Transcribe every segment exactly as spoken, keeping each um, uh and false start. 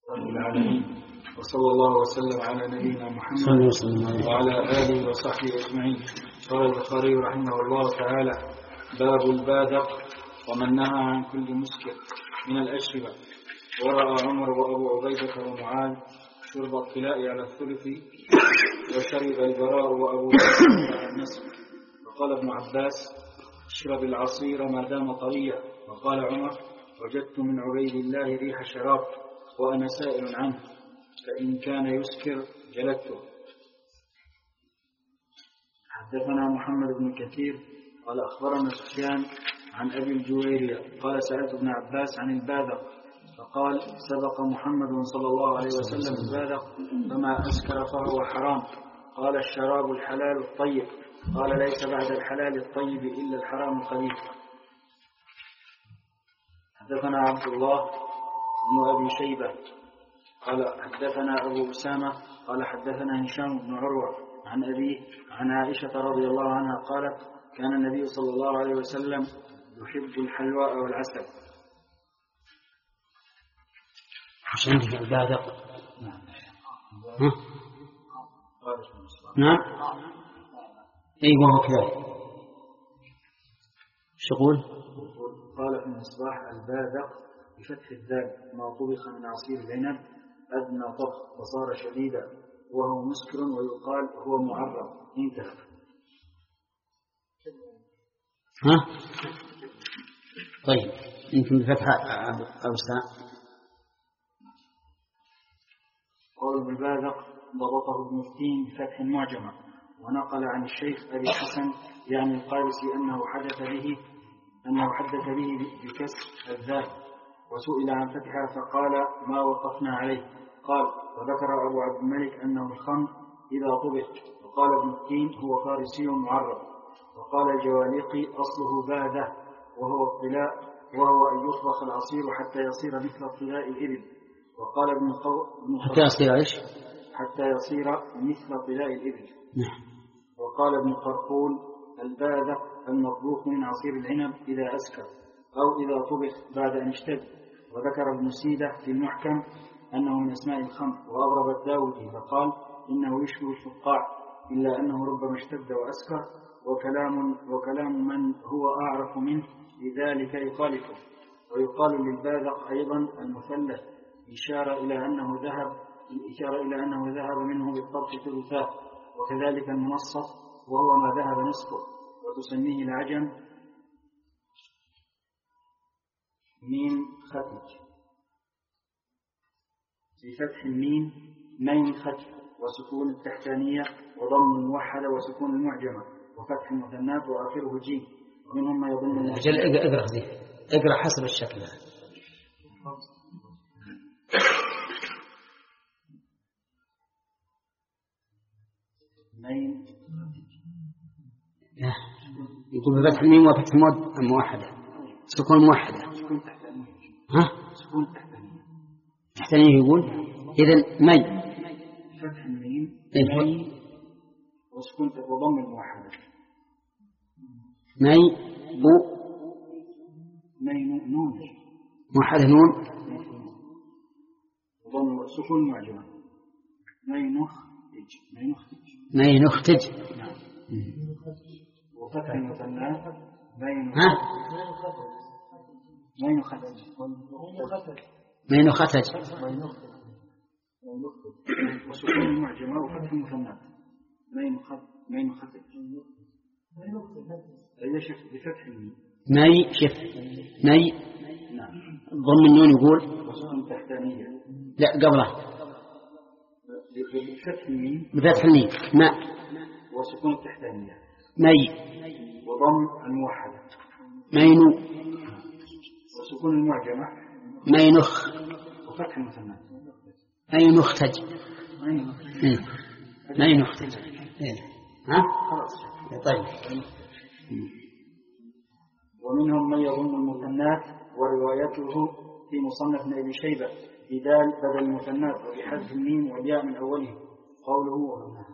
رب العالمين، وصلى الله وسلم على نبينا محمد وعلى آله وصحبه أجمعين. قال البخاري رحمه الله تعالى: باب البادق ومن نهى عن كل مسكر من الأشربة. ورأى عمر وأبو عبيدة ومعاذ شرب الطلاء على الثلث، وشرب البراء وأبو بكر على النصف. وقال ابن عباس: اشرب العصير ما دام طريا. وقال عمر: وجدت من عبيد الله ريح شراب وأنا سائل عنه، فإن كان يسكر جلدته. حدثنا محمد بن كثير قال أخبرنا سفيان عن أبي الجويرية قال: سألت ابن عباس عن البادق، فقال: سبق محمد صلى الله عليه وسلم البادق فما أسكر فهو حرام. قال: الشراب الحلال الطيب. قال: ليس بعد الحلال الطيب إلا الحرام الخبيث. حدثنا عبد الله بن أبي شيبة قال حدثنا أبو أسامة قال حدثنا هشام بن عروة عن أبيه عن عائشة رضي الله عنها قالت: كان النبي صلى الله عليه وسلم يحب الحلواء والعسل. مش عندك البادق؟ نعم. نعم. أي وهو كذلك. شغول. قال في المصباح: البادق بفتح الدال ما طبخ من عصير العنب أدنى طبخ وصار شديدا وهو مسكر ويقال هو معرض. انتهى. ها؟ طيب يمكن بفتح أوسع. قول بالبادق ضبطه ابن التين بفتح معجمة، ونقل عن الشيخ أبي الحسن يعني القارسي أنه حدث به أنه حدث به بكسر الذال، وسئل عن فتحها فقال: ما وقفنا عليه. قال: وذكر أبو عبد الملك أنه الخمر إذا طبخ. وقال ابن التين: هو فارسي معرب. وقال الجواليقي: أصله بادة وهو الطلاء، وهو أن يطبخ العصير حتى يصير مثل طلاء الإبل. وقال ابن قو... حتى يصير إيش؟ حتى يصير مثل طلاء الإبل. وقال ابن قرقول: البادة المطبوخ من عصير العنب إذا أسكر أو إذا طبخ بعد أن اشتد. وذكر ابن سيدة في المحكم أنه من أسماء الخمر. وأغرب الداودي فقال: إنه يشبه الفقاع إلا أنه ربما اشتد وأسكر، وكلام, وكلام من هو أعرف منه لذلك يخالفه. ويقال للبادق أيضا المثلث، إشارة إلى أنه ذهب إشارة إلى أنه ذهب منه بالطبخ ثلثاه. وكذلك المنصف وهو ما ذهب نصفه. وتسميه العجم ميم ختج بفتح الميم مين ختج، وسكون التحتانية وضم الموحدة وسكون المعجمة وفتح المثنات وآخره جيم. ومنهم ما يضم أجل اقرأ زي اقرأ حسب الشكل. مين يقول بفتح الميم وفتح الموحدة سكون موحدة. سكون تحتانية. ها؟ سكون تحتانية. تحتانية يقول إذن مي فتح الميم مي وسكون وضم الموحدة مي بو مي نون موحدة نون وضم سكون معجمة مي نخ مي نختج مي نختج. نعم. وفتح المثنات مي ها؟ مي نختج مي نختج وسكون المعجمة وفتح المثنات مي نختج مي نختج إذا شفت بفتح الميم مي شف مي. نعم. ضم النون يقول وسكون تحتانية. لا قبله بفتح الميم بفتح الميم ماء وسكون التحتانية مي وضم الموحدة مينو وسكون المعجمة مينخ وفتح المثنى مينختج مينختج مينختج. ها؟ خلاص. طيب. ومنهم من يضم المثنات وروايته في مصنف ابن أبي شيبة بدال بدل المثنات وبحذف الميم والياء من أوله قوله وهمه.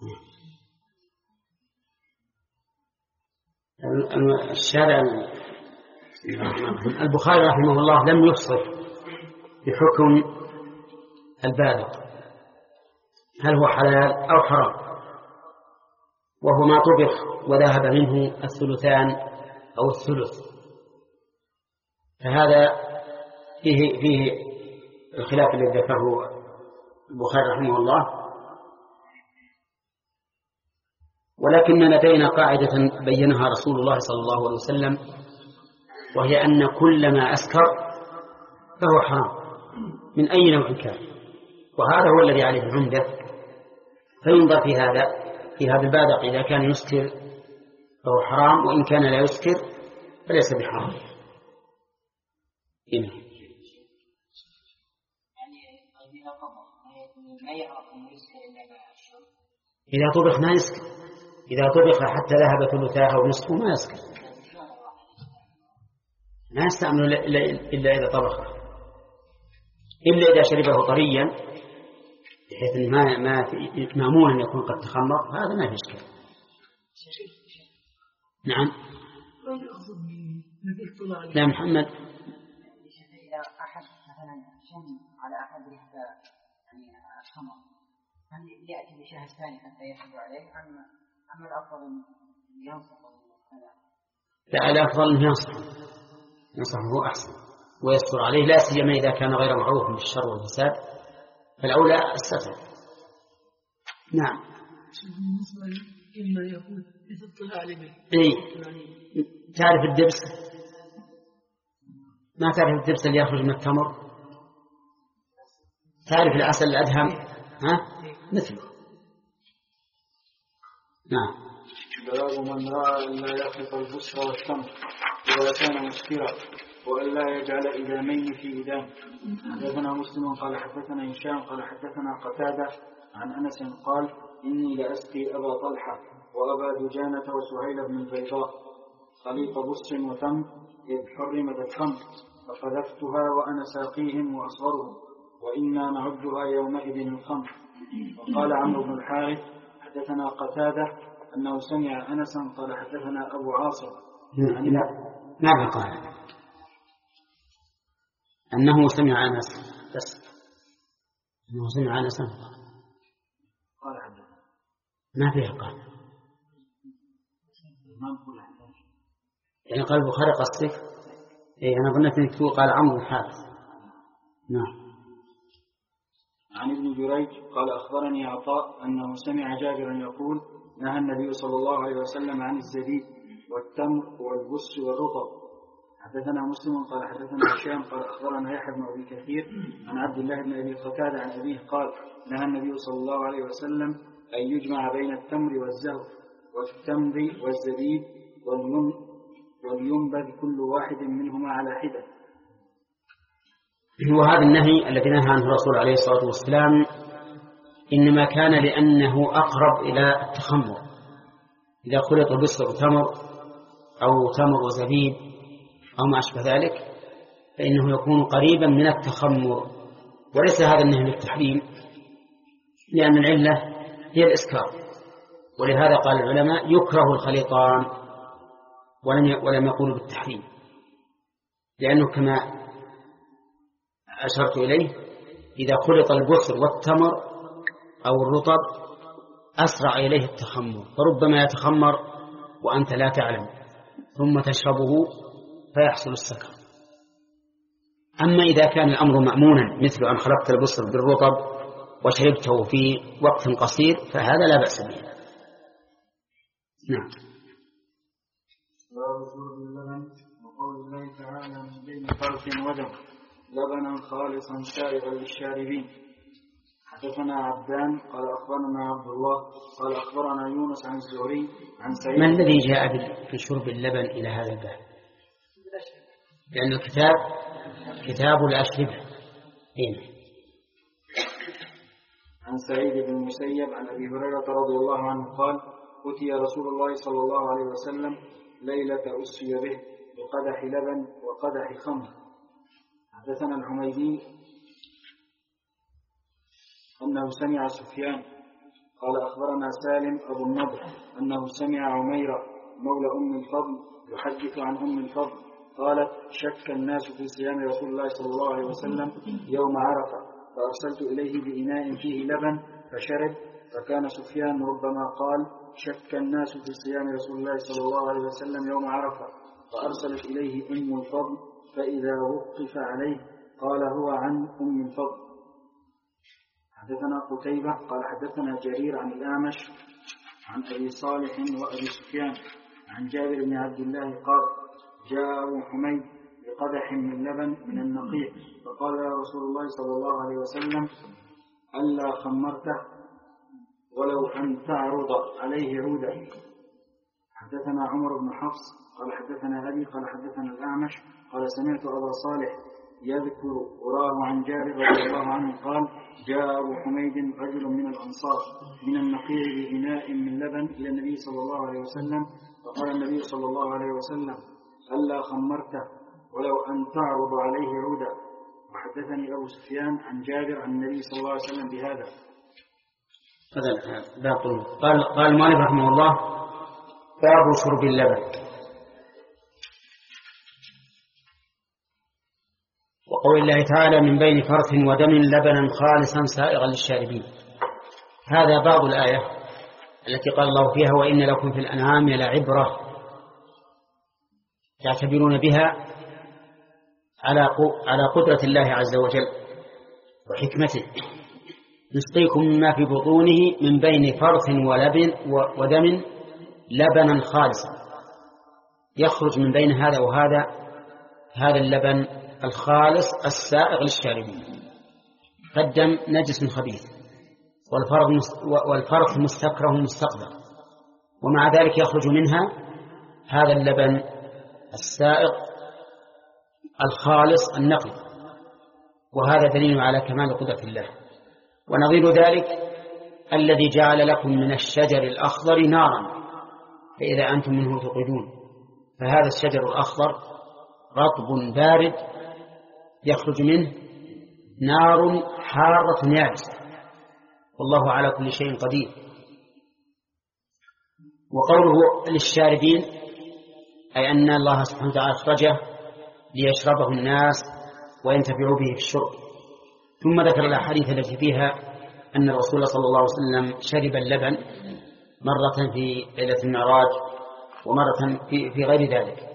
الشارع البخاري رحمه الله لم يفصل بحكم البالغ هل هو حلال أو حرام، وهو ما طبخ وذهب منه الثلثان أو الثلث، فهذا فيه فيه الخلاف الذي ذكره البخاري رحمه الله. ولكن لدينا قاعدة بينها رسول الله صلى الله عليه وسلم، وهي أن كل ما أسكر فهو حرام من أي نوع كان، وهذا هو الذي عليه العمدة. فينظر في هذا في هذا البادق، إذا كان يسكر فهو حرام، وإن كان لا يسكر فليس بحرام. إيه. إذا طبخ ما يسكر، إذا طبخ حتى ذهب ثلثاه أو نصفه ما يسكر، ما يستعمل إلا إذا طبخه، إلا إذا شربه طريا بحيث ما ما مأمون أن يكون قد تخمر، هذا ما في إشكال. نعم. لا محمد. إذا أحد مثلا شم على أحد يعني الخمر، هل يأتي بشهد ثاني حتى يشهد عليه، أم أم الأفضل ينصح؟ لا، الأفضل أن ينصح، ينصح هو أحسن ويستر عليه، لا سيما إذا كان غير معروف بالشر والفساد، فالأولى الستر. نعم. إما يكون بالاطلاع به. إيه. تعرف الدبس؟ ما تعرف الدبس اللي يخرج من التمر؟ تعرف العسل الأدهم؟ ها؟ مثله. نعم. باب من رأى أن لا يخلط البصر والتمر ولا كان مسكرا، وأن لا يجعل إدامين في إدام. حدثنا مسلم قال حدثنا هشام قال حدثنا قتادة عن أنس قال إني لأسقي أبا طلحة وأبا دجانة وسهيل بن البيضاء خليط بصر وتمر إذ حرمت الخمر، فقذفتها وأنا ساقيهم وأصغرهم، وإنا نعدها يومئذ الخمر. وقال عمرو بن الحارث حدثنا قتادة أنه سمع أنسا قال حدثنا أبو عاصم. ماذا قال؟ أنه سمع أنس بس، أنه سمع أنسا قال حدثنا، ما فيه قال، يعني قال البخاري قصدك؟ إيه أنا ظنيت أنك تقول قال عمرو بن الحارث. نعم. عن ابن جريج قال أخبرني عطاء أنه سمع جابرا يقول نهى النبي صلى الله عليه وسلم عن الزبيب والتمر والبس والرطب. حدثنا مسلم قال حدثنا هشام قال أخبرنا يحيى بن أبي كثير عن عبد الله بن أبي قتادة عن أبيه قال نهى النبي صلى الله عليه وسلم أن يجمع بين التمر والزهر والتمر والزبيب ولينبذ كل واحد منهما على حدة. وهذا النهي الذي نهى عنه الرسول عليه الصلاة والسلام إنما كان لأنه أقرب إلى التخمر، إذا خلط بصر تمر أو تمر وزبيب أو ما أشبه ذلك فإنه يكون قريبا من التخمر، وليس هذا النهي للتحريم، لأن العلة هي الإسكار. ولهذا قال العلماء يكره الخليطان ولم يقولوا بالتحريم، لأنه كما أشرت إليه إذا خلط البصر والتمر أو الرطب أسرع إليه التخمر، فربما يتخمر وأنت لا تعلم ثم تشربه فيحصل السكر. أما إذا كان الأمر مأمونا مثل أن خلطت البصر بالرطب وشربته في وقت قصير فهذا لا بأس به. نعم. باب شرب اللبن وقول الله تعالى من بين فرث ودم لبنا خالصا سائغا للشاربين. حدثنا عبدان قال أخبرنا عبد الله قال أخبرنا يونس عن الزهري عن سعيد. ما الذي جاء بشرب اللبن إلى هذا الباب؟ لأن الكتاب كتاب الأشربة. هنا عن سعيد بن المسيب عن أبي هريرة رضي الله عنه قال أتي رسول الله صلى الله عليه وسلم ليلة أسري به بقدح لبن وقدح خمر. حدثنا الحميدي أنه سمع سفيان قال أخبرنا سالم أبو النضر أنه سمع عميرة مولى أم الفضل يحدث عن أم الفضل قالت شك الناس في صيام رسول الله صلى الله عليه وسلم يوم عرفة فأرسلت إليه بإناء فيه لبن فشرب. فكان سفيان ربما قال شك الناس في صيام رسول الله صلى الله عليه وسلم يوم عرفة، فأرسلت إليه أم الفضل، فإذا وقف عليه قال هو عن أم الفضل. حدثنا قتيبة قال حدثنا جرير عن الأعمش عن أبي صالح وأبي سفيان عن جابر بن عبد الله قال جاء أبو حميد بقدح من لبن من النقيع، فقال يا رسول الله صلى الله عليه وسلم ألا خمرته ولو أن تعرض عليه عودا. حدثنا عمر بن حفص قال حدثنا أبي قال حدثنا الأعمش قال سمعت أبا صالح يذكر وراه عن جابر رضي الله عنه قال جاء أبو حميد رجل من الأنصار من النقيع بإناء من لبن إلى النبي صلى الله عليه وسلم، فقال النبي صلى الله عليه وسلم ألا خمرته ولو أن تعرض عليه عودا. وحدثني أبو سفيان عن جابر عن النبي صلى الله عليه وسلم بهذا. قال قال المؤلف رحمه الله باب شرب اللبن. وقول الله تعالى من بين فرث ودم لبنا خالصا سائغا للشاربين. هذا بعض الآية التي قال الله فيها وإن لكم في الأنعام لعبرة يعتبرون بها على قدرة الله عز وجل وحكمته. نسقيكم مما في بطونه من بين فرث ولبن ودم لبنا خالصا، يخرج من بين هذا وهذا هذا اللبن الخالص السائغ للشاربين. فالدم نجس خبيث والفرث مستكره مستقذر، ومع ذلك يخرج منها هذا اللبن السائغ الخالص النقي، وهذا دليل على كمال قدرة الله. ونظير ذلك الذي جعل لكم من الشجر الأخضر نارا فإذا أنتم منه توقدون. فهذا الشجر الأخضر رطب بارد يخرج منه نار حارة يابسة، والله على كل شيء قدير. وقوله للشاربين أي أن الله سبحانه وتعالى أخرجه ليشربه الناس وينتفعوا به في الشرب. ثم ذكر الأحاديث التي فيها أن الرسول صلى الله عليه وسلم شرب اللبن مرة في ليلة المعراج ومرة في, في غير ذلك.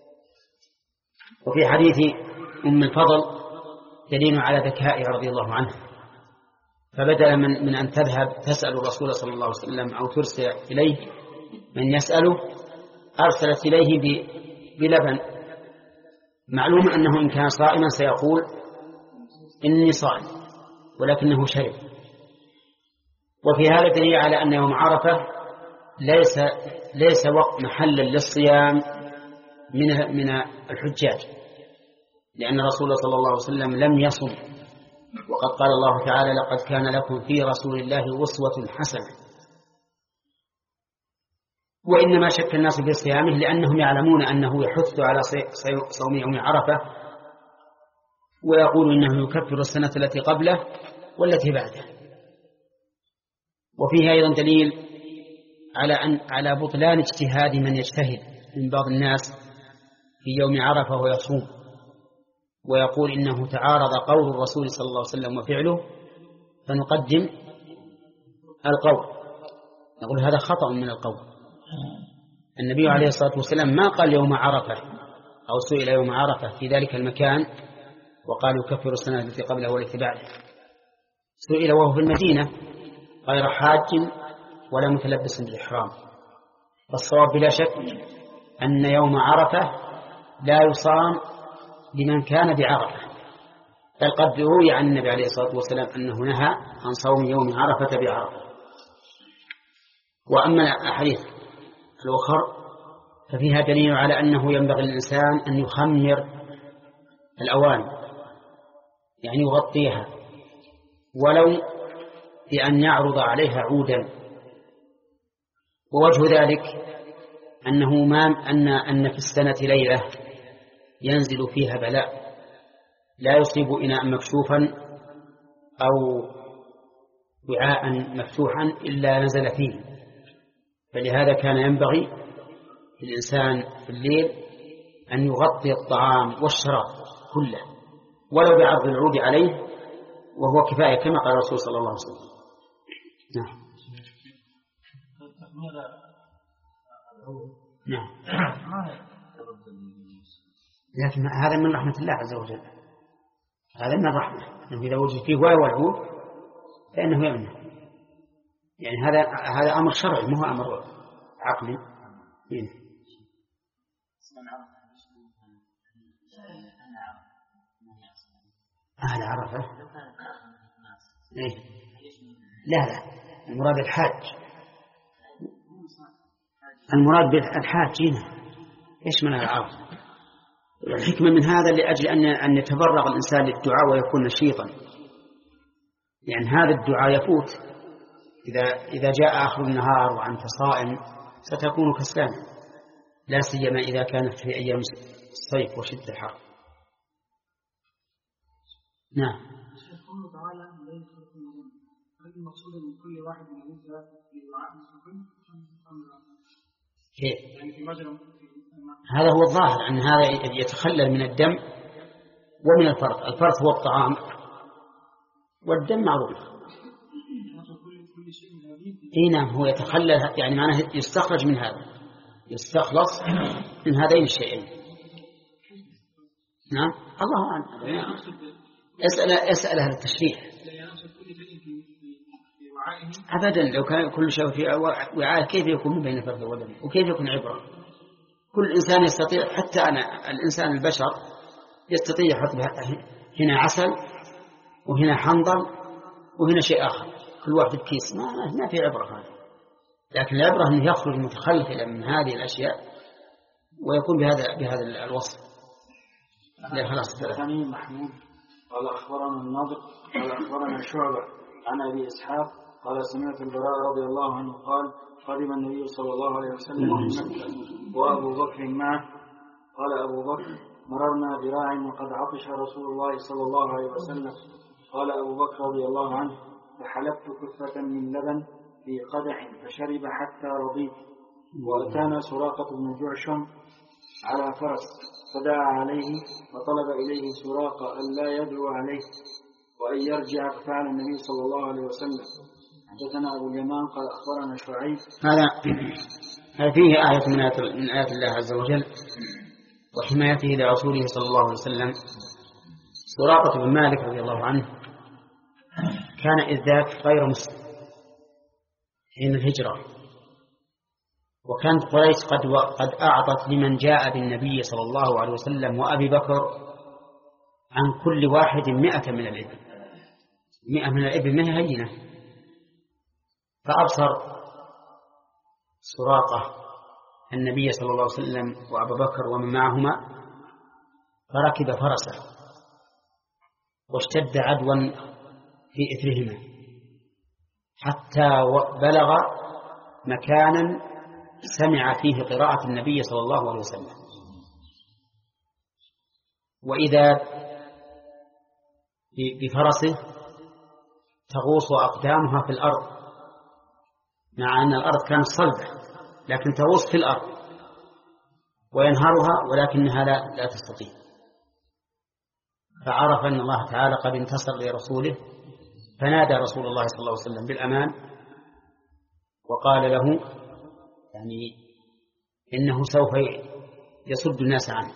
وفي حديث أم الفضل دليل على ذكائها رضي الله عنها، فبدل من, من أن تذهب تسأل الرسول صلى الله عليه وسلم أو ترسل إليه من يسأله أرسلت إليه بلبن. معلوم أنه إن كان صائما سيقول إني صائم، ولكنه شرب. وفي هذا دليل على أن يوم عرفة ليس ليس وقت محلا للصيام من من الحجاج، لأن الرسول صلى الله عليه وسلم لم يصم، وقد قال الله تعالى لقد كان لكم في رسول الله أسوة حسنة. وإنما شك الناس في صيامه لأنهم يعلمون أنه يحث على صوم يوم عرفة، ويقول إنه يكفر السنة التي قبله والتي بعده. وفيه أيضا دليل على أن على بطلان اجتهاد من يجتهد من بعض الناس في يوم عرفة ويصوم ويقول إنه تعارض قول الرسول صلى الله عليه وسلم وفعله فنقدم القول. نقول هذا خطأ من القول. النبي عليه الصلاة والسلام ما قال يوم عرفة أو سئل يوم عرفة في ذلك المكان وقال يكفر السنة التي قبله والتي بعده. سئل وهو في المدينة غير حاج ولا متلبس بالإحرام. فالصواب بلا شك أن يوم عرفة لا يصام لمن كان بعرفة، بل قد روي عن النبي عليه الصلاة والسلام أنه نهى عن صوم يوم عرفة بعرفة. وأما الأحاديث الأخرى ففيها دليل على أنه ينبغي للإنسان أن يخمر الأواني، يعني يغطيها ولو بأن يعرض عليها عودا. ووجه ذلك أنه ما أن أن في السنة ليلة ينزل فيها بلاء لا يصيب إناء مكشوفا أو وعاء مفتوحا إلا نزل فيه. فلهذا كان ينبغي للإنسان في الليل أن يغطي الطعام والشراب كله ولو بعرض العود عليه وهو كفاية كما قال الرسول صلى الله عليه وسلم. نعم. نعم. لكن هذا من رحمة الله عز وجل، هذا من الرحمة، أنه إذا وجد فيه واو والعود فإنه يمنع. يعني هذا هذا أمر شرعي مو أمر عقلي. أهل عرفة إيه؟ لا لا، المراد الحاج، المراد بالحاج هنا إيش من العرض. الحكمة من هذا لأجل أن أن يتفرغ الإنسان للدعاء ويكون نشيطا، يعني هذا الدعاء يفوت إذا إذا جاء آخر النهار وأنت صائم ستكون كسلان، لا سيما إذا كانت في أيام الصيف وشدة الحر. نعم. الله تعالى هل المقصود من كل واحد من النساء في دعاء السكن؟ هذا هو الظاهر أن هذا يتخلل من الدم ومن الفرث. الفرث هو الطعام والدم معروف. اي نعم، هو يتخلل يعني معناه يستخرج من هذا، يستخلص من هذين الشيئين. نعم الله أعلم. اسأل اسأل أهل التشريح. أبدا، لو كان كل شيء في وعاء كيف يكون من بين الفرث والدم وكيف يكون عبرة؟ كل إنسان يستطيع، حتى أنا الإنسان البشر يستطيع يحط هنا عسل وهنا حنظل وهنا شيء آخر، كل واحد بكيس، ما, ما في عبرة هذا. لكن العبرة أنه يخرج متخلف من هذه الأشياء ويكون بهذا بهذا الوصف. لا خلاص. ثاني محمود قال أخبرنا النضر قال أخبرنا شعبة عن أبي إسحاق قال سمعت البراء رضي الله عنه قال قدم النبي صلى الله عليه وسلم من مكة وأبو بكر معه. قال أبو بكر مررنا براع وقد عطش رسول الله صلى الله عليه وسلم. قال أبو بكر رضي الله عنه فحلبت كفة من لبن في قدح فشرب حتى رضيت. وأتانا سراقة بن جعشم على فرس فدعا عليه وطلب إليه سراقة أن لا يدعو عليه وأن يرجع، ففعل النبي صلى الله عليه وسلم. حدثنا أبو اليمان قال أخبرنا شعيب. هذا فيه آية من آيات, من آيات الله عز وجل وحمايته لرسوله صلى الله عليه وسلم. سراقة بن مالك رضي الله عنه كان إذ ذاك غير مسلم حين الهجرة، وكانت قريش قد, قد أعطت لمن جاء بالنبي صلى الله عليه وسلم وأبي بكر عن كل واحد مئة من الإبل. مئة من الإبل ما هي هينة. فأبصر سراقة النبي صلى الله عليه وسلم وأبا بكر ومن معهما فركب فرسه واشتد عدوا في إثرهما حتى بلغ مكانا سمع فيه قراءة النبي صلى الله عليه وسلم، وإذا بفرسه تغوص أقدامها في الأرض، مع أن الأرض كانت صلبة لكن تغوص في الأرض، وينهرها ولكنها لا, لا تستطيع. فعرف أن الله تعالى قد انتصر لرسوله، فنادى رسول الله صلى الله عليه وسلم بالأمان وقال له يعني إنه سوف يصد الناس عنه.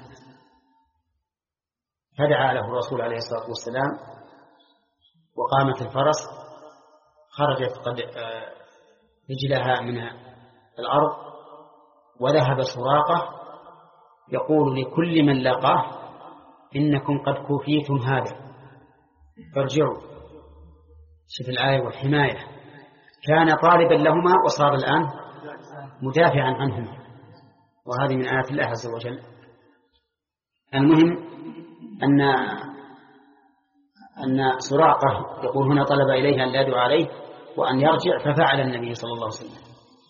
فدعا له الرسول عليه الصلاة والسلام وقامت الفرس، خرجت قد رجلها من الأرض، وذهب سراقة يقول لكل من لقاه إنكم قد كفيتم هذا فارجعوا. شوف الآية والحماية، كان طالبا لهما وصار الآن مدافعا عنهما، وهذه من آيات الله عز وجل. المهم أن أن سراقة يقول هنا طلب إليه أن لا يدعو عليه وأن يرجع، ففعل النبي صلى الله عليه وسلم.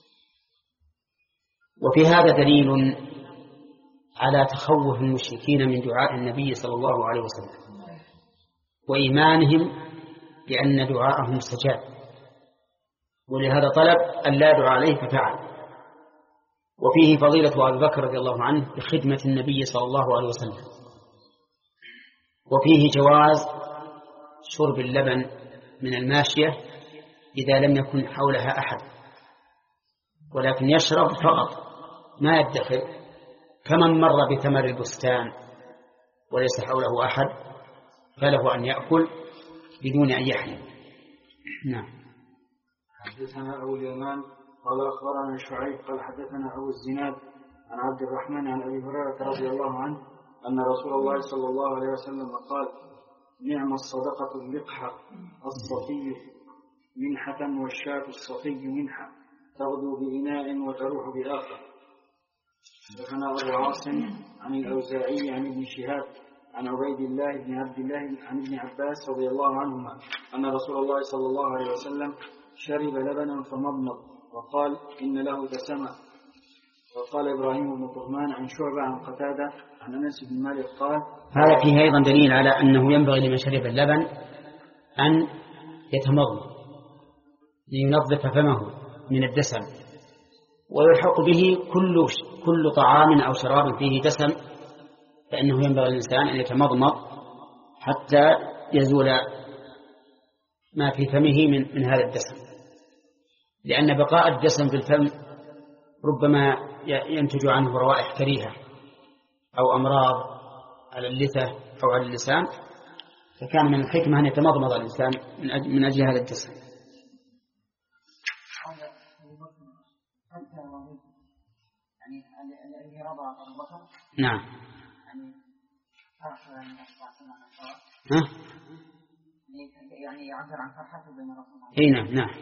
وفي هذا دليل على تخوف المشركين من دعاء النبي صلى الله عليه وسلم وإيمانهم بأن دعاءهم مستجاب، ولهذا طلب أن لا يدعو عليه ففعل. وفيه فضيلة أبي بكر رضي الله عنه بخدمة النبي صلى الله عليه وسلم، وفيه جواز شرب اللبن من الماشية إذا لم يكن حولها أحد، ولكن يشرب فقط ما يدخل، كمن مر بثمر البستان وليس حوله أحد فله أن يأكل بدون أن يحلم. نعم. حدثنا أبو اليمان قال أخبرنا شعيب قال حدثنا أبو الزناد عن عبد الرحمن عن أبي هريرة رضي الله عنه أن رسول الله صلى الله عليه وسلم قال: نعم الصدقة اللقحة الصفي منحة والشاة الصفي منحة تغدو بإناء وتروح بآخر. حدثنا أبو عاصم عن الأوزاعي عن ابن شهاب عن عبيد الله بن عبد الله عن ابن عباس رضي الله عنهما أن رسول الله صلى الله عليه وسلم شرب لبنا فمضمض وقال: إن له دسما. وقال إبراهيم بن طهمان عن شعبة عن قتادة عن أنس بن مالك قال: هذا فيه أيضا دليل على أنه ينبغي لمن شرب اللبن أن يتمضمض لينظف فمه من الدسم، ويلحق به كل كل طعام أو شراب فيه دسم، فإنه ينبغي للإنسان أن يتمضمض حتى يزول ما في فمه من, من هذا الدسم، لأن بقاء الدسم في الفم ربما ينتج عنه روائح كريهة أو أمراض على اللثة أو على اللسان، فكان من الحكمة أن يتمضمض الإنسان من أجل, من أجل هذا الدسم. نعم. ها؟ يعني يعبر عن فرحته بين رسول الله. اي نعم نعم.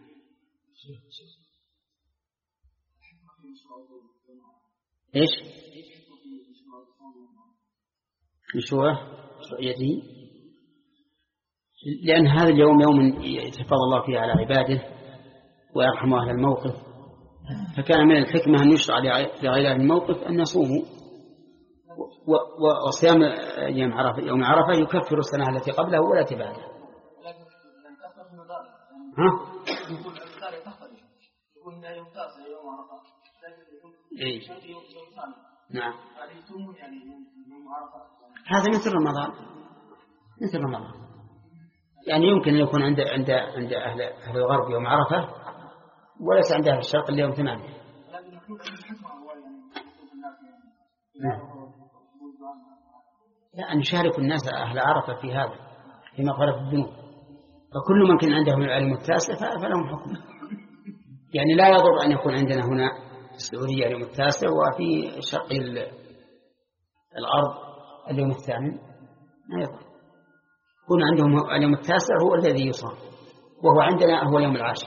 ايش؟ مشروع رؤيته، لأن هذا اليوم يوم يتفضل الله فيه على عباده ويرحم أهل الموقف، فكان من الحكمة أن يشرع لغير أهل الموقف أن يصوموا، وصيام يوم عرفة يوم عرفة يكفر السنة التي قبله ولا تبعده. ها؟ إيه؟ نعم. هذا مثل رمضان، مثل رمضان، يعني يمكن أن يكون عند عند عند أهل أهل الغرب يوم عرفة وليس عند أهل الشرق اليوم ثمانية. لا، أن يشارك الناس أهل عرفة في هذا في مغفرة الذنوب، فكل من كان عندهم العلم التاسع فلهم حكم، يعني لا يضر أن يكون عندنا هنا في السعودية اليوم التاسع وفي شرق الأرض اليوم الثامن، ما يضر. يكون عندهم اليوم التاسع هو الذي يصام، وهو عندنا هو اليوم العاشر.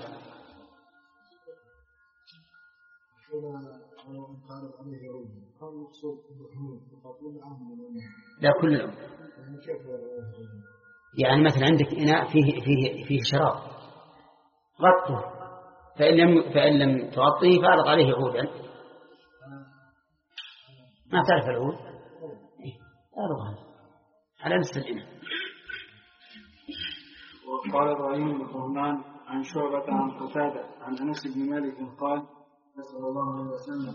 لا، كل يوم. يعني مثلا عندك إناء فيه فيه فيه شراب، غطه، فإن لم فإن لم تغطيه فأعرض عليه عودا. ما تعرف العود؟ أعرضها على نصف الإناء. وقال إبراهيم بن طهمان عن شعبة عن قتادة عن أنس بن مالك قال: صلى الله عليه وسلم: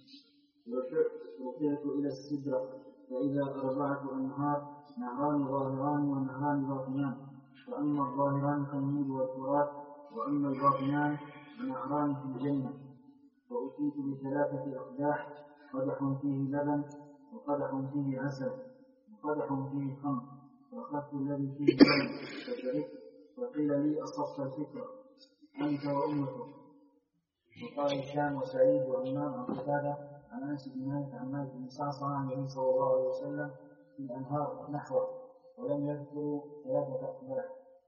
رفعت إلى السدرة فإذا أربعة أنهار، نهران ظاهران ونهران باطنان، وأما الظاهران كالنيل والفرات، وأما الباطنان فنهران في الجنة. وأتيت بثلاثة أقداح، قدح فيه لبن، وقدح فيه عسل، وقدح فيه خمر، فأخذت الذي فيه لبن فشربت، وقيل لي: أصبت الفكرة أنت وأمك. وقال هشام وسعيد وإمام عن قتادة عن أنس بن مالك عن مالك بن صعصع عن النبي صلى الله عليه وسلم في الأنهار نحوه، ولم يذكروا ثلاثة أقداح.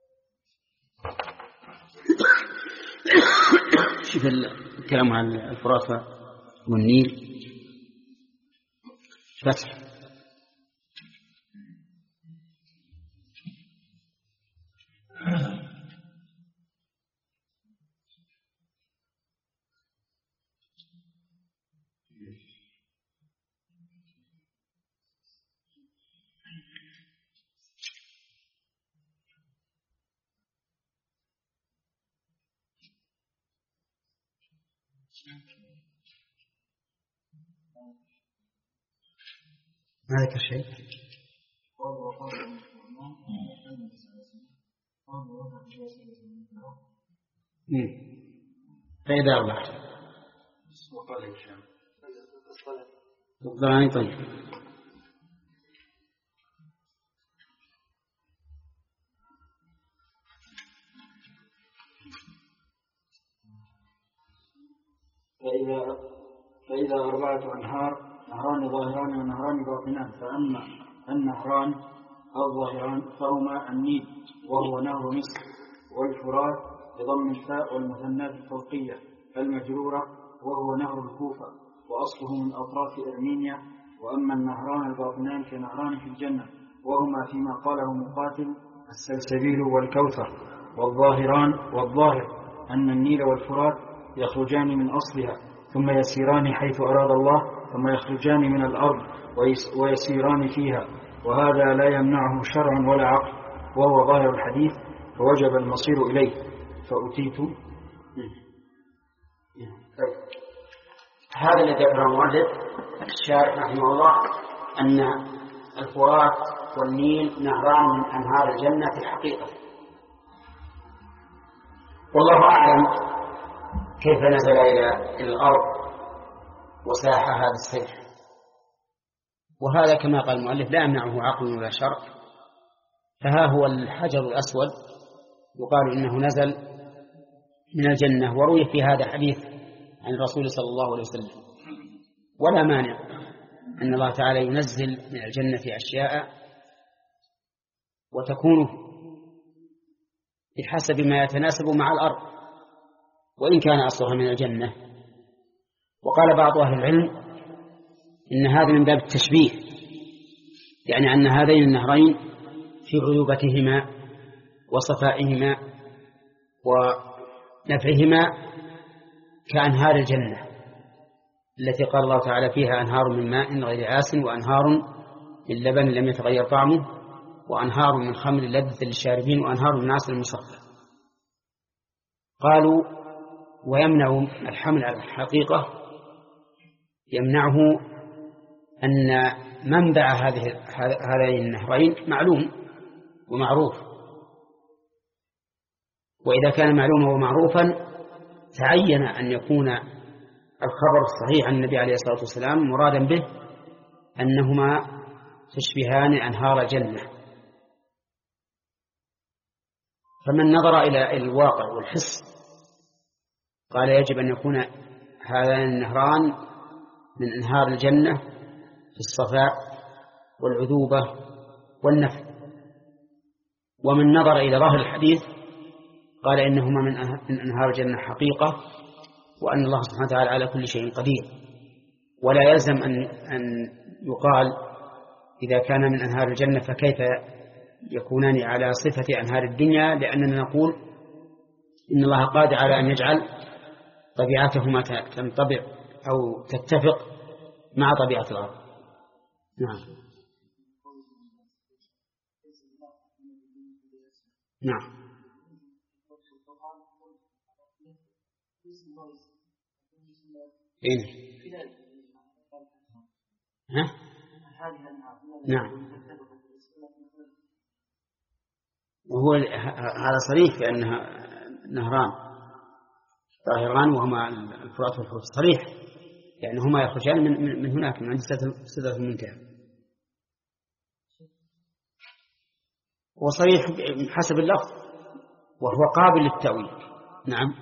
شوف الكلام عن الفرات والنيل فتح. ما ذكر شيء. فإذا أربعة الضرائب. طيب فإذا فإذا أربعة أنهار، نهران ظاهران ونهران باطنان، فأما النهران الظاهران فهما النيل وهو نهر مصر، والفرات بضم الفاء والمثنات الفوقية المجرورة وهو نهر الكوفة وأصله من أطراف أرمينيا. وأما النهران الباطنان كنهران في الجنة، وهما فيما قاله مقاتل السلسبيل والكوثر. والظاهران والظاهر أن النيل والفرات يخرجان من أصلها ثم يسيران حيث أراد الله، ثم يخرجان من الأرض ويسيران فيها، وهذا لا يمنعه شرع ولا عقل، وهو ظاهر الحديث، فوجب المصير إليه. فأتيت هذا الذي ذكره المؤلف الشارح رحمه الله أن الفرات والنيل نهران من أنهار الجنة في الحقيقة. والله أعلم كيف نزل إلى الأرض وساح هذا السيح، وهذا كما قال المؤلف لا يمنعه عقل ولا شرع. فها هو الحجر الأسود يقال إنه نزل من الجنة، وروي في هذا حديث عن الرسول صلى الله عليه وسلم. ولا مانع أن الله تعالى ينزل من الجنة أشياء وتكون بحسب ما يتناسب مع الأرض وإن كان أصلها من الجنة. وقال بعض أهل العلم إن هذا من باب التشبيه، يعني أن هذين النهرين في عذوبتهما وصفائهما ونفعهما كأنهار الجنة التي قال الله تعالى فيها أنهار من ماء غير آسن، وأنهار من لبن لم يتغير طعمه، وأنهار من خمر لذة للشاربين، وأنهار من عسل مصفى. قالوا ويمنع الحمل على الحقيقة، يمنعه أن منبع هذه هذين النهرين معلوم ومعروف، وإذا كان معلوما ومعروفا تعين أن يكون الخبر الصحيح عن النبي عليه الصلاة والسلام مرادا به أنهما تشبهان أنهار الجنة. فمن نظر إلى الواقع والحس قال يجب أن يكون هذان النهران من أنهار الجنة في الصفاء والعذوبة والنفع. ومن نظر إلى ظاهر الحديث قال إنهما من أنهار الجنة حقيقة، وأن الله سبحانه وتعالى على كل شيء قدير. ولا يلزم أن أن يقال إذا كان من أنهار الجنة فكيف يكونان على صفة أنهار الدنيا، لأننا نقول إن الله قادر على أن يجعل طبيعتهما تنطبع أو تتفق مع طبيعة الأرض. نعم نعم إيه؟ ها؟ نعم. وهو هذا صريح بأنها نهران ظاهران وهما الفرات والحوت، صريح يعني هما يخرجان من من هناك من عند سدرة المنتهى، وصريح حسب اللفظ وهو قابل للتأويل. نعم.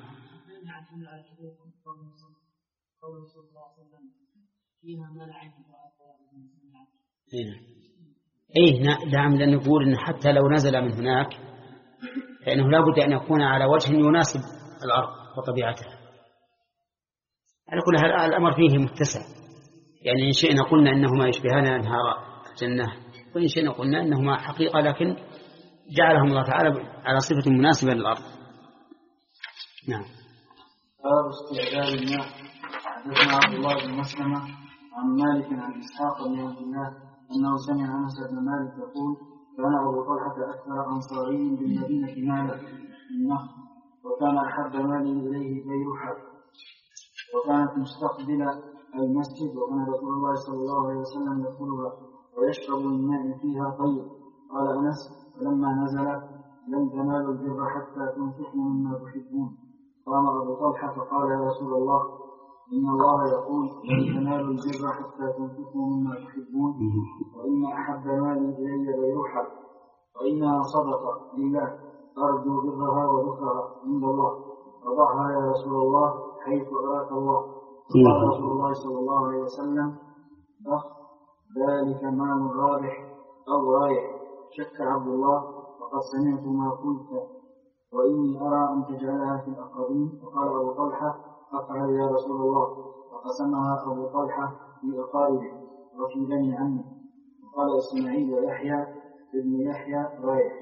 إيه نعم، لأن نقول إن حتى لو نزل من هناك فإنه لا بد أن يكون على وجه يناسب الأرض وطبيعتها. على كل حال الأمر فيه متسع، يعني إن شئنا قلنا إنهما يشبهان أنهار الجنة، وإن شئنا قلنا إنهما حقيقة لكن جعلهم الله تعالى على صفة مناسبة للأرض. نعم. باب استعجال الماء. حدثنا عبد الله بن مسلمة عن مالك عن إسحاق بن عبد الله أنه سمع أنس بن مالك يقول كان أبو طلحة أكثر أنصاري بالمدينة مالا النخل، وكان أحب مالي إليه بيرها، وكانت مستقبلة المسجد، وكان رسول الله صلى الله عليه وسلم يدخلها ويشرب من ماء فيها طيب. قال أنس فلما نزل لن تنالوا البر حتى تنفقوا مما تحبون. قام أبو طلحة فقال يا رسول الله إن الله يقول لن تنالوا البر حتى تنفقوا مما تحبون، وإن أحب مالي إلي بيرحل، وإنها صدقة لله أرجو برها وذكرها عند الله، فضعها يا رسول الله حيث أراك الله. قال رسول الله صلى الله عليه وسلم بخ ذلك مال رابح أو رايح. شك عبد الله وقد سمعت ما قلت وإني أرى أن تجعلها في الأقربين. وقال أبو طلحة أفعل يا رسول الله، فقسمها أبو طلحة في أقاربه وفي بني عمه. وقال إسماعيل ويحيى ابن يحيى رايح.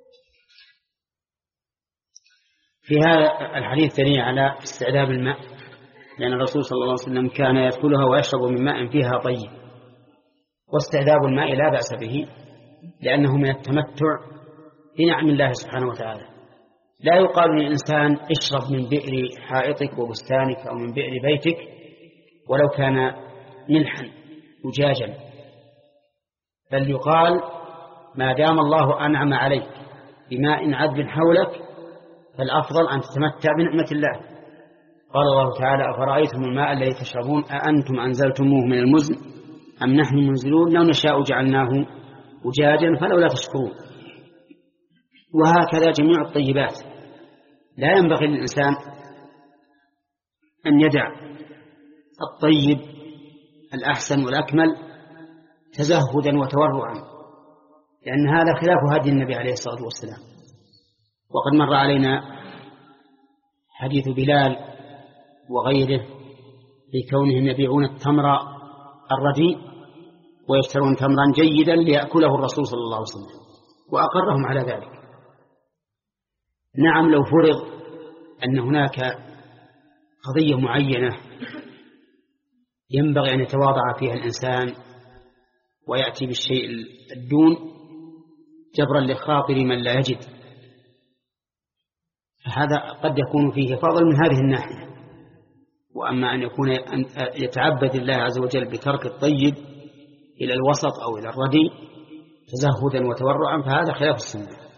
في هذا الحديث دليل على استعداد الماء، لأن الرسول صلى الله عليه وسلم كان يدخلها ويشرب من ماء فيها طيب، واستعداد الماء لا بأس به لأنه من التمتع بنعم الله سبحانه وتعالى. لا يقال للإنسان اشرب من بئر حائطك وبستانك أو من بئر بيتك ولو كان ملحا أجاجا، بل يقال ما دام الله أنعم عليك بماء عذب حولك فالأفضل أن تتمتع بنعمة الله. قال الله تعالى أفرأيتم الماء الذي تشربون أأنتم أنزلتموه من المزن أم نحن منزلون لو نشاء جعلناه أجاجا فلولا تشكرون. وهكذا جميع الطيبات لا ينبغي للإنسان أن يدع الطيب الأحسن والأكمل تزهدا وتورعا، لأن هذا خلاف هدي النبي عليه الصلاة والسلام. وقد مر علينا حديث بلال وغيره في كونهم يبيعون التمر الرديء ويشترون تمرا جيدا ليأكله الرسول صلى الله عليه وسلم، وأقرهم على ذلك. نعم، لو فرض أن هناك قضية معينة ينبغي أن يتواضع فيها الإنسان ويأتي بالشيء الدون جبرا لخاطر من لا يجد، فهذا قد يكون فيه فضل من هذه الناحية. وأما أن يكون أن يتعبد الله عز وجل بترك الطيب إلى الوسط أو إلى الرديء تزهدا وتورعا فهذا خلاف السنة.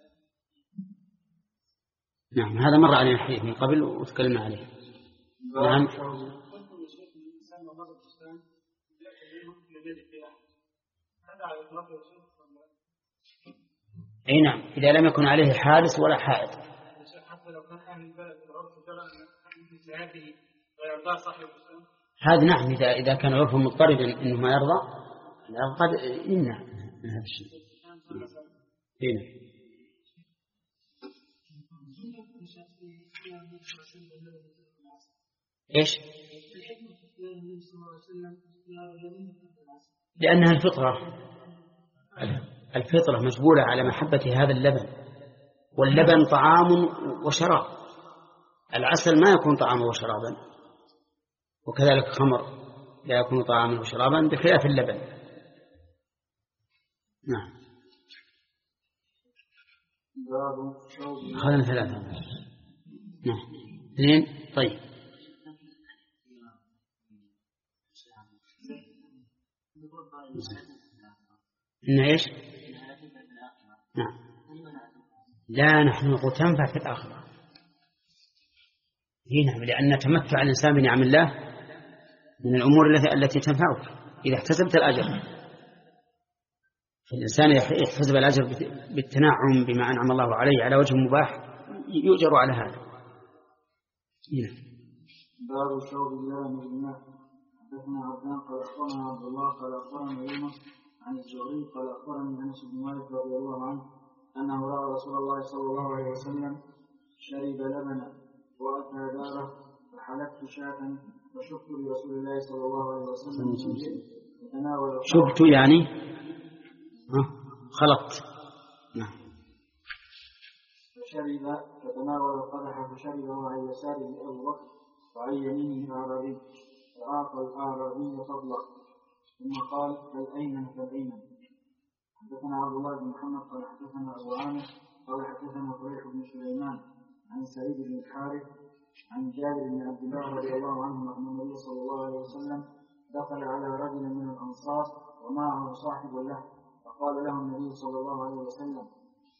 نعم، هذا مر علينا الحديث من قبل وتكلمنا عليه. نعم. أي نعم، إذا لم يكن عليه حادث ولا حائط. حتى لو كان أهل البلد العرف ترى مثل هذه ويرضى صاحب السلام. هذا نعم، إذا إذا كان عرفه مضطردا إنه ما يرضى قد يمنع من هذا الشيء. هنا. إيش؟ لأنها الفطرة، الفطرة مجبولة على محبة هذا اللبن، واللبن طعام وشراب، العسل ما يكون طعاما وشرابا، وكذلك خمر لا يكون طعاما وشرابا بخلاف اللبن. نعم. أخذنا ثلاثة. نعم. اثنين. طيب. إن إيش؟ نعم. لا، نحن نقول تنفع في الآخرة. نعم، لأن تمتع الإنسان بنعم الله من الأمور التي تنفعك إذا احتسبت الأجر. فالإنسان يحتسب الأجر بالتنعم بما أنعم الله عليه على وجه مباح يؤجر على هذا. باب شرب الله من الماء. حدثنا عبدان قال أخبرنا عبد الله قال أخبرنا يونس عن الزهري قال أخبرني أنس بن مالك رضي الله عنه أنه رأى رسول الله صلى الله عليه وسلم شرب لبنا وأتى داره فحلبت شاة وشبت لرسول الله صلى الله عليه وسلم شبت يعني خلطت. نعم. فشرب فتناول القدح فشرب وعن يساره أبو بكر وعن يمينه أعرابي فأعطى الأعرابي فضله ثم قال فالأيمن فالأيمن. حدثنا عبد الله بن محمد قال حدثنا أبو عامر قال حدثنا طريق بن سليمان عن سعيد بن الحارث عن جابر بن عبد الله رضي الله عنه أن النبي صلى الله عليه وسلم دخل على رجل من الأنصار ومعه صاحب له، فقال له النبي صلى الله عليه وسلم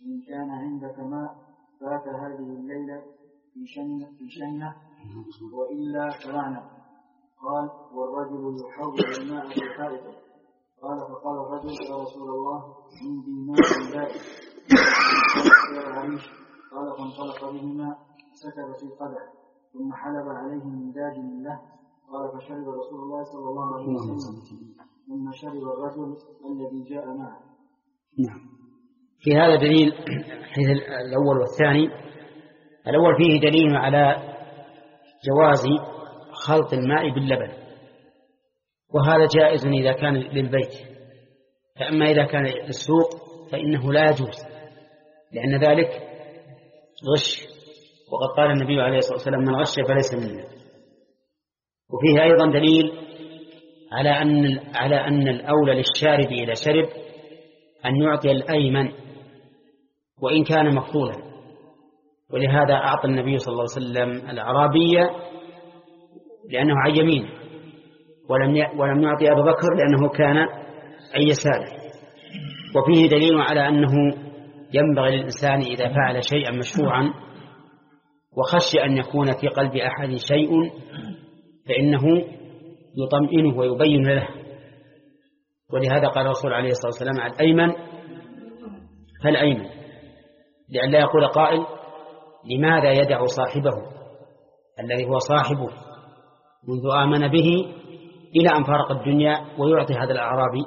إن كان عندك ماء فات هذه الليلة في شنة, في شنة وإلا فلعنة. قال والرجل يحول الماء في حائطه. قال فقال الرجل يا رسول الله عندي ماء بارد يا العريش. قال فانطلق بهما سكب في قدح ثم حلب عليه من داج له. قال فشرب رسول الله صلى الله عليه وسلم ثم شرب الرجل الذي جاء معه. نعم. في هذا دليل حيث الأول والثاني. الأول فيه دليل على جواز خلط الماء باللبن، وهذا جائز إذا كان للبيت، فأما إذا كان للسوق فإنه لا يجوز، لأن ذلك غش، وقد قال النبي عليه الصلاة والسلام من غش فليس منا. وفيه أيضا دليل على أن على أن الأولى للشارب إذا شرب أن يعطي الأيمن وإن كان مفضولا، ولهذا أعطى النبي صلى الله عليه وسلم الأعرابية لأنه عن يمينه، ولم ولم يعطي أبا بكر لأنه كان عن يساره. وفيه دليل على أنه ينبغي للإنسان إذا فعل شيئا مشروعا وخشي أن يكون في قلب أحد شيء فإنه يطمئنه ويبين له، ولهذا قال الرسول عليه الصلاة والسلام على الأيمن فالأيمن، لأن لا يقول قائل لماذا يدع صاحبه الذي هو صاحبه منذ آمن به إلى أن فارق الدنيا ويعطي هذا الأعرابي.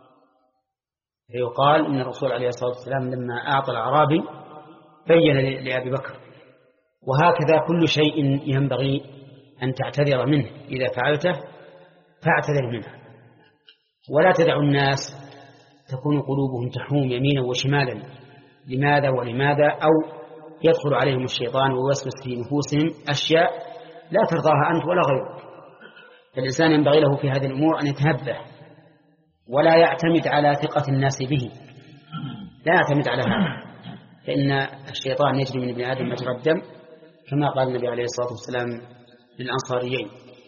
فيقال إن الرسول عليه الصلاة والسلام لما أعطى الأعرابي بين لأبي بكر. وهكذا كل شيء ينبغي أن تعتذر منه، إذا فعلته فاعتذر منه، ولا تدع الناس تكون قلوبهم تحوم يمينا وشمالا لماذا ولماذا، أو يدخل عليهم الشيطان ويوسوس في نفوسهم أشياء لا ترضاها أنت ولا غيرك. فالإنسان ينبغي له في هذه الأمور أن يتهبه ولا يعتمد على ثقة الناس به، لا يعتمد على هذا، فإن الشيطان يجري من ابن آدم مجرى الدم كما قال النبي عليه الصلاة والسلام للأنصاريين.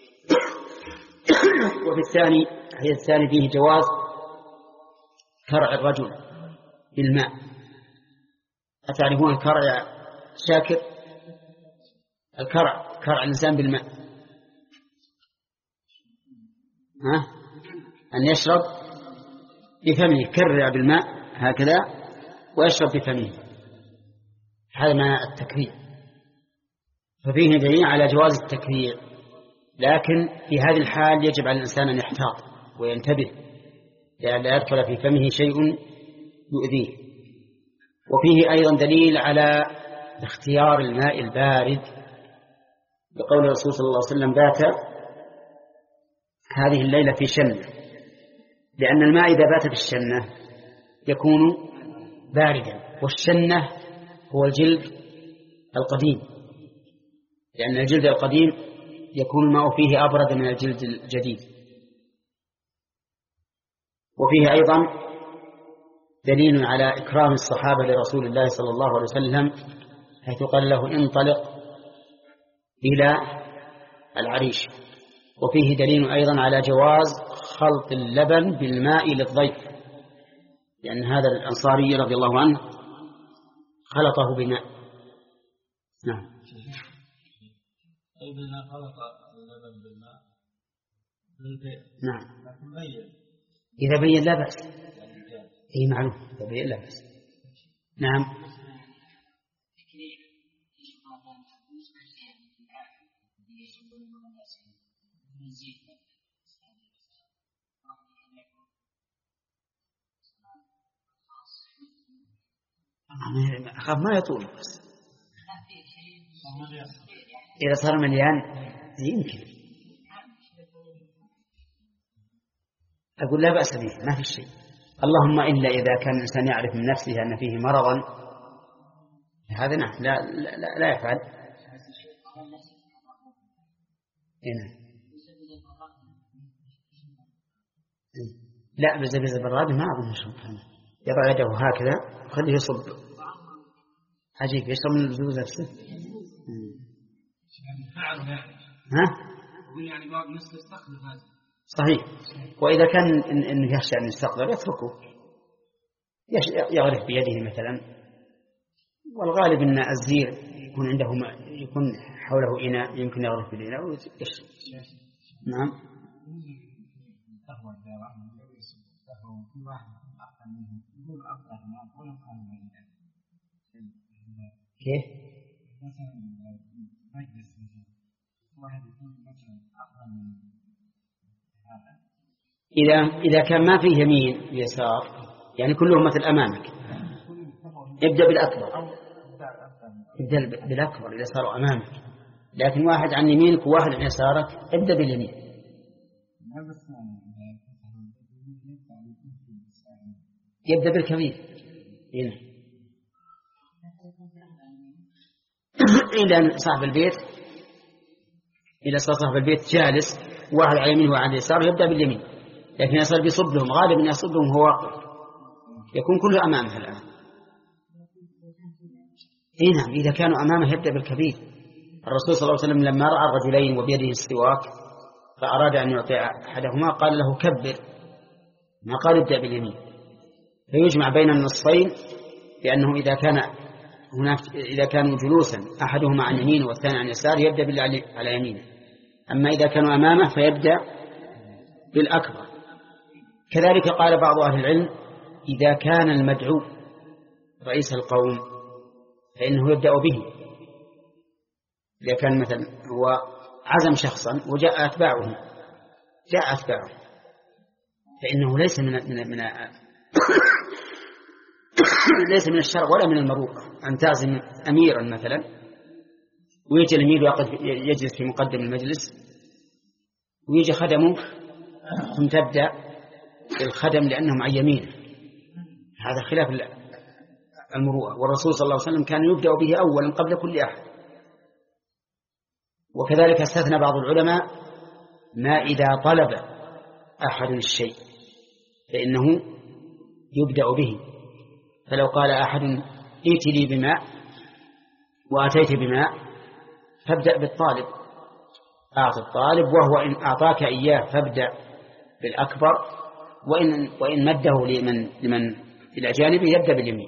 وفي الثاني هي الثاني فيه جواز كرع الرجل بالماء. أتعرفون الكرع يا شاكر؟ الكرع كرع الإنسان بالماء، ها؟ أن يشرب بفمه، كرع بالماء هكذا ويشرب بفمه، هذا معنى التكرير. ففيه دليل على جواز التكرير، لكن في هذه الحال يجب على الإنسان أن يحتاط وينتبه لأن لا يدخل في فمه شيء يؤذيه. وفيه أيضا دليل على اختيار الماء البارد، بقول الرسول صلى الله عليه وسلم بات هذه الليلة في شنة، لأن الماء إذا بات في الشنة يكون باردا، والشنة هو الجلد القديم، لأن الجلد القديم يكون الماء فيه أبرد من الجلد الجديد. وفيه أيضا دليل على إكرام الصحابة لرسول الله صلى الله عليه وسلم، حيث قال له انطلق إلى العريش. وفيه دليل أيضا على جواز خلط اللبن بالماء للضيف، لأن هذا الأنصاري رضي الله عنه خلطه بماء. نعم. طيب إذا خلط اللبن بالماء بالبيت. نعم. لكن بين. إذا بين لا بأس. إيه معلوم، إذا بين لا بأس. نعم. أخاف ما يطول بس. إذا صار مليان يمكن أقول لا بأس به، ما في شيء. اللهم إلا إذا كان الإنسان يعرف من نفسه أن فيه مرضا، هذا نعم لا, لا, لا يفعل. هنا. لا بزبز البراد ما أظن شو، يضع يده هكذا وخليه يصب. عجيب، يشرب من الزوز نفسه. ها؟ يعني بعض الناس يستقبل هذا. صحيح. وإذا كان إنه يخشى أن يستقبل يتركه، يغرف بيده مثلا والغالب أن الزير يكون عنده يكون حوله إناء يمكن يغرف بالإناء ويشرب. نعم. كيف؟ إذا إذا كان ما فيه يمين يسار يعني كلهم مثل أمامك ابدأ بالأكبر ابدأ بالأكبر إذا صاروا أمامك، لكن واحد عن يمينك وواحد عن يسارك ابدأ باليمين. يبدأ بالكبير هنا. إذا صاحب البيت إذا صار صاحب البيت جالس واحد على يمين وواحد على يسار يبدأ باليمين، لكن يصير بيصب لهم غالبا يصب لهم هو واقف يكون كله أمامه الآن. إيه نعم إذا كانوا أمامه يبدأ بالكبير. الرسول صلى الله عليه وسلم لما رأى الرجلين وبيده السواك فأراد أن يعطي أحدهما قال له كبر، ما قال ابدأ باليمين، فيجمع بين النصفين لأنه إذا كان هناك إذا كانوا جلوسا أحدهما عن يمين والثاني عن يسار يبدأ باللي على يمينه، أما إذا كانوا أمامه فيبدأ بالأكبر. كذلك قال بعض أهل العلم إذا كان المدعو رئيس القوم فإنه يبدأ به. إذا كان مثلا هو عزم شخصا وجاء أتباعه جاء أتباعه فإنه ليس من من من ليس من الشرع ولا من المروءة أن تعزم أميرا مثلا ويجي الأمير يجلس في مقدم المجلس ويجي خدمه ثم تبدأ الخدم لأنهم عن يمينه، هذا خلاف المروءة. والرسول صلى الله عليه وسلم كان يبدأ به أولا قبل كل أحد. وكذلك استثنى بعض العلماء ما إذا طلب أحد الشيء فإنه يبدأ به، فلو قال أحد ائت لي بماء وأتيت بماء فابدأ بالطالب، أعطي الطالب وهو إن أعطاك إياه فابدأ بالأكبر، وإن, وإن مده لمن, لمن إلى جانبه يبدأ باليمين.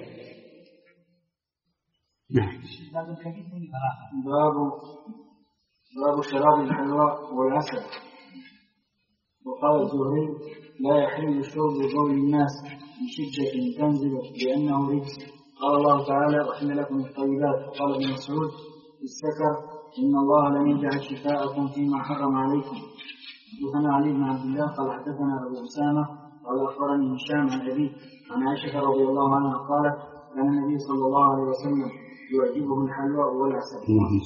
نعم. باب باب شراب الحلوى والعسل. وقال الزهري لا يحل شرب بول الناس بشدة تنزل لأنه رجس. قال الله تعالى وحل لكم الطيبات. قال ابن مسعود السكر إن الله لم يجعل شفاءكم فيما حرم عليكم. حدثنا علي بن عبد الله قال حدثنا أبو أسامة قال أخبرني هشام عن أبيه عن عائشة رضي الله عنها قالت كان النبي صلى الله عليه وسلم يعجبه الحلوى والعسل.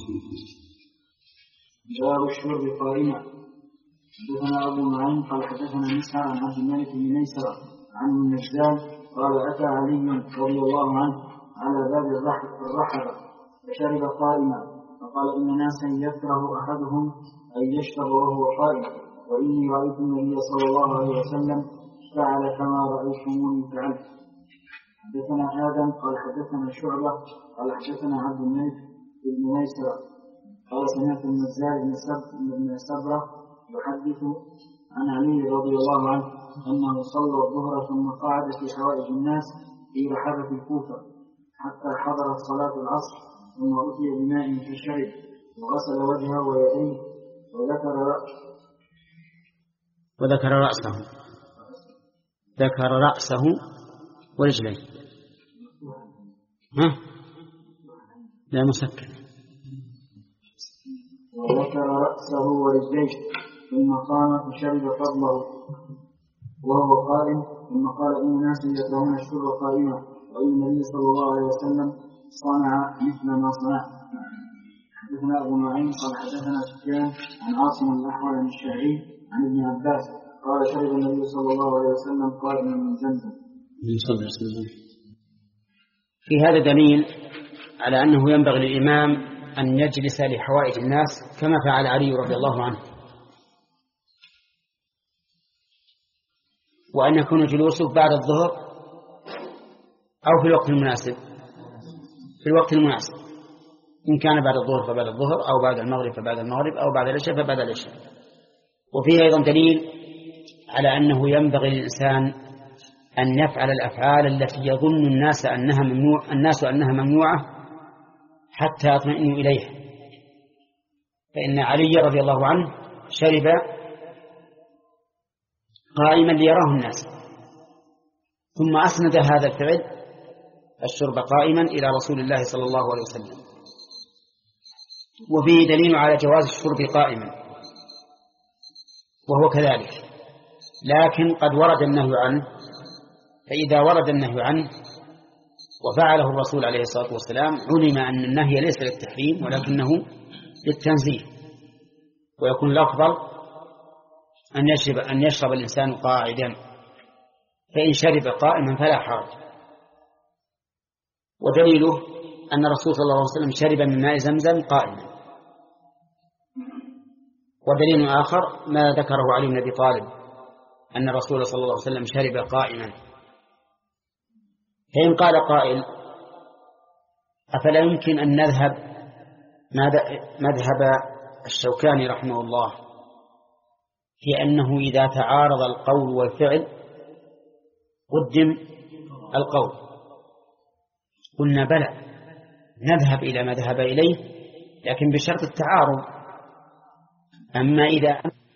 باب الشرب قائما. حدثنا أبو معين قال حدثنا مسعر عن عبد الملك بن ميسرة عن النجدان قال أتى علي رضي الله عنه على باب الرحبة فشرب قائما فقال إن ناسا يكره أحدهم أن يشرب وهو قائم وإني رأيت النبي صلى الله عليه وسلم فعل كما رأيتموني فعلت. حدثنا آدم قال حدثنا شعبة قال حدثنا عبد الملك بن ميسرة قال سمعت النزار بن سبرة يحدث عن علي رضي الله عنه أنه صلى الظهر ثم قعد في حوائج الناس في رحبة الكوفة حتى حضرت صلاة العصر ثم أتي بماء فشرب وغسل وجهه ويديه وذكر وذكر رأسه ذكر رأسه ورجليه. ها لا مسكن. وذكر رأسه ورجليه ثم قام فشرب فضله وهو قائم ثم قال إن الناس يكرهون الشرب قائما وإن النبي صلى الله عليه وسلم صنع مثل ما صنع. حدثنا أبو معين قال حدثنا سفيان عن عاصم الأحول عن الشعبي عن ابن عباس قال شرب النبي صلى الله عليه وسلم قائما من زمزم. في هذا دليل على أنه ينبغي للإمام أن يجلس لحوائج الناس كما فعل علي رضي الله عنه، وأن يكون جلوسه بعد الظهر أو في الوقت المناسب في الوقت المناسب إن كان بعد الظهر فبعد الظهر أو بعد المغرب فبعد المغرب أو بعد العشاء فبعد العشاء. وفيه أيضا دليل على أنه ينبغي للإنسان أن يفعل الأفعال التي يظن الناس أنها ممنوع الناس أنها ممنوعة حتى أطمئن إليها، فإن علي رضي الله عنه شرب قائما ليراه الناس، ثم أسند هذا الفعل الشرب قائما إلى رسول الله صلى الله عليه وسلم. وفيه دليل على جواز الشرب قائما، وهو كذلك، لكن قد ورد النهي عنه، فإذا ورد النهي عنه وفعله الرسول عليه الصلاة والسلام علم أن النهي ليس للتحريم ولكنه للتنزيه، ويكون الأفضل أن يشرب, أن يشرب الإنسان قاعدا، فإن شرب قائما فلا حرج. ودليله أن الرسول صلى الله عليه وسلم شرب من ماء زمزم قائما. ودليل آخر ما ذكره علي بن أبي طالب أن الرسول صلى الله عليه وسلم شرب قائما. فإن قال قائل أفلا يمكن أن نذهب مذهب الشوكاني رحمه الله في أنه إذا تعارض القول والفعل قدم القول؟ قلنا بلى، نذهب إلى ما ذهب إليه، لكن بشرط التعارض. أما إذا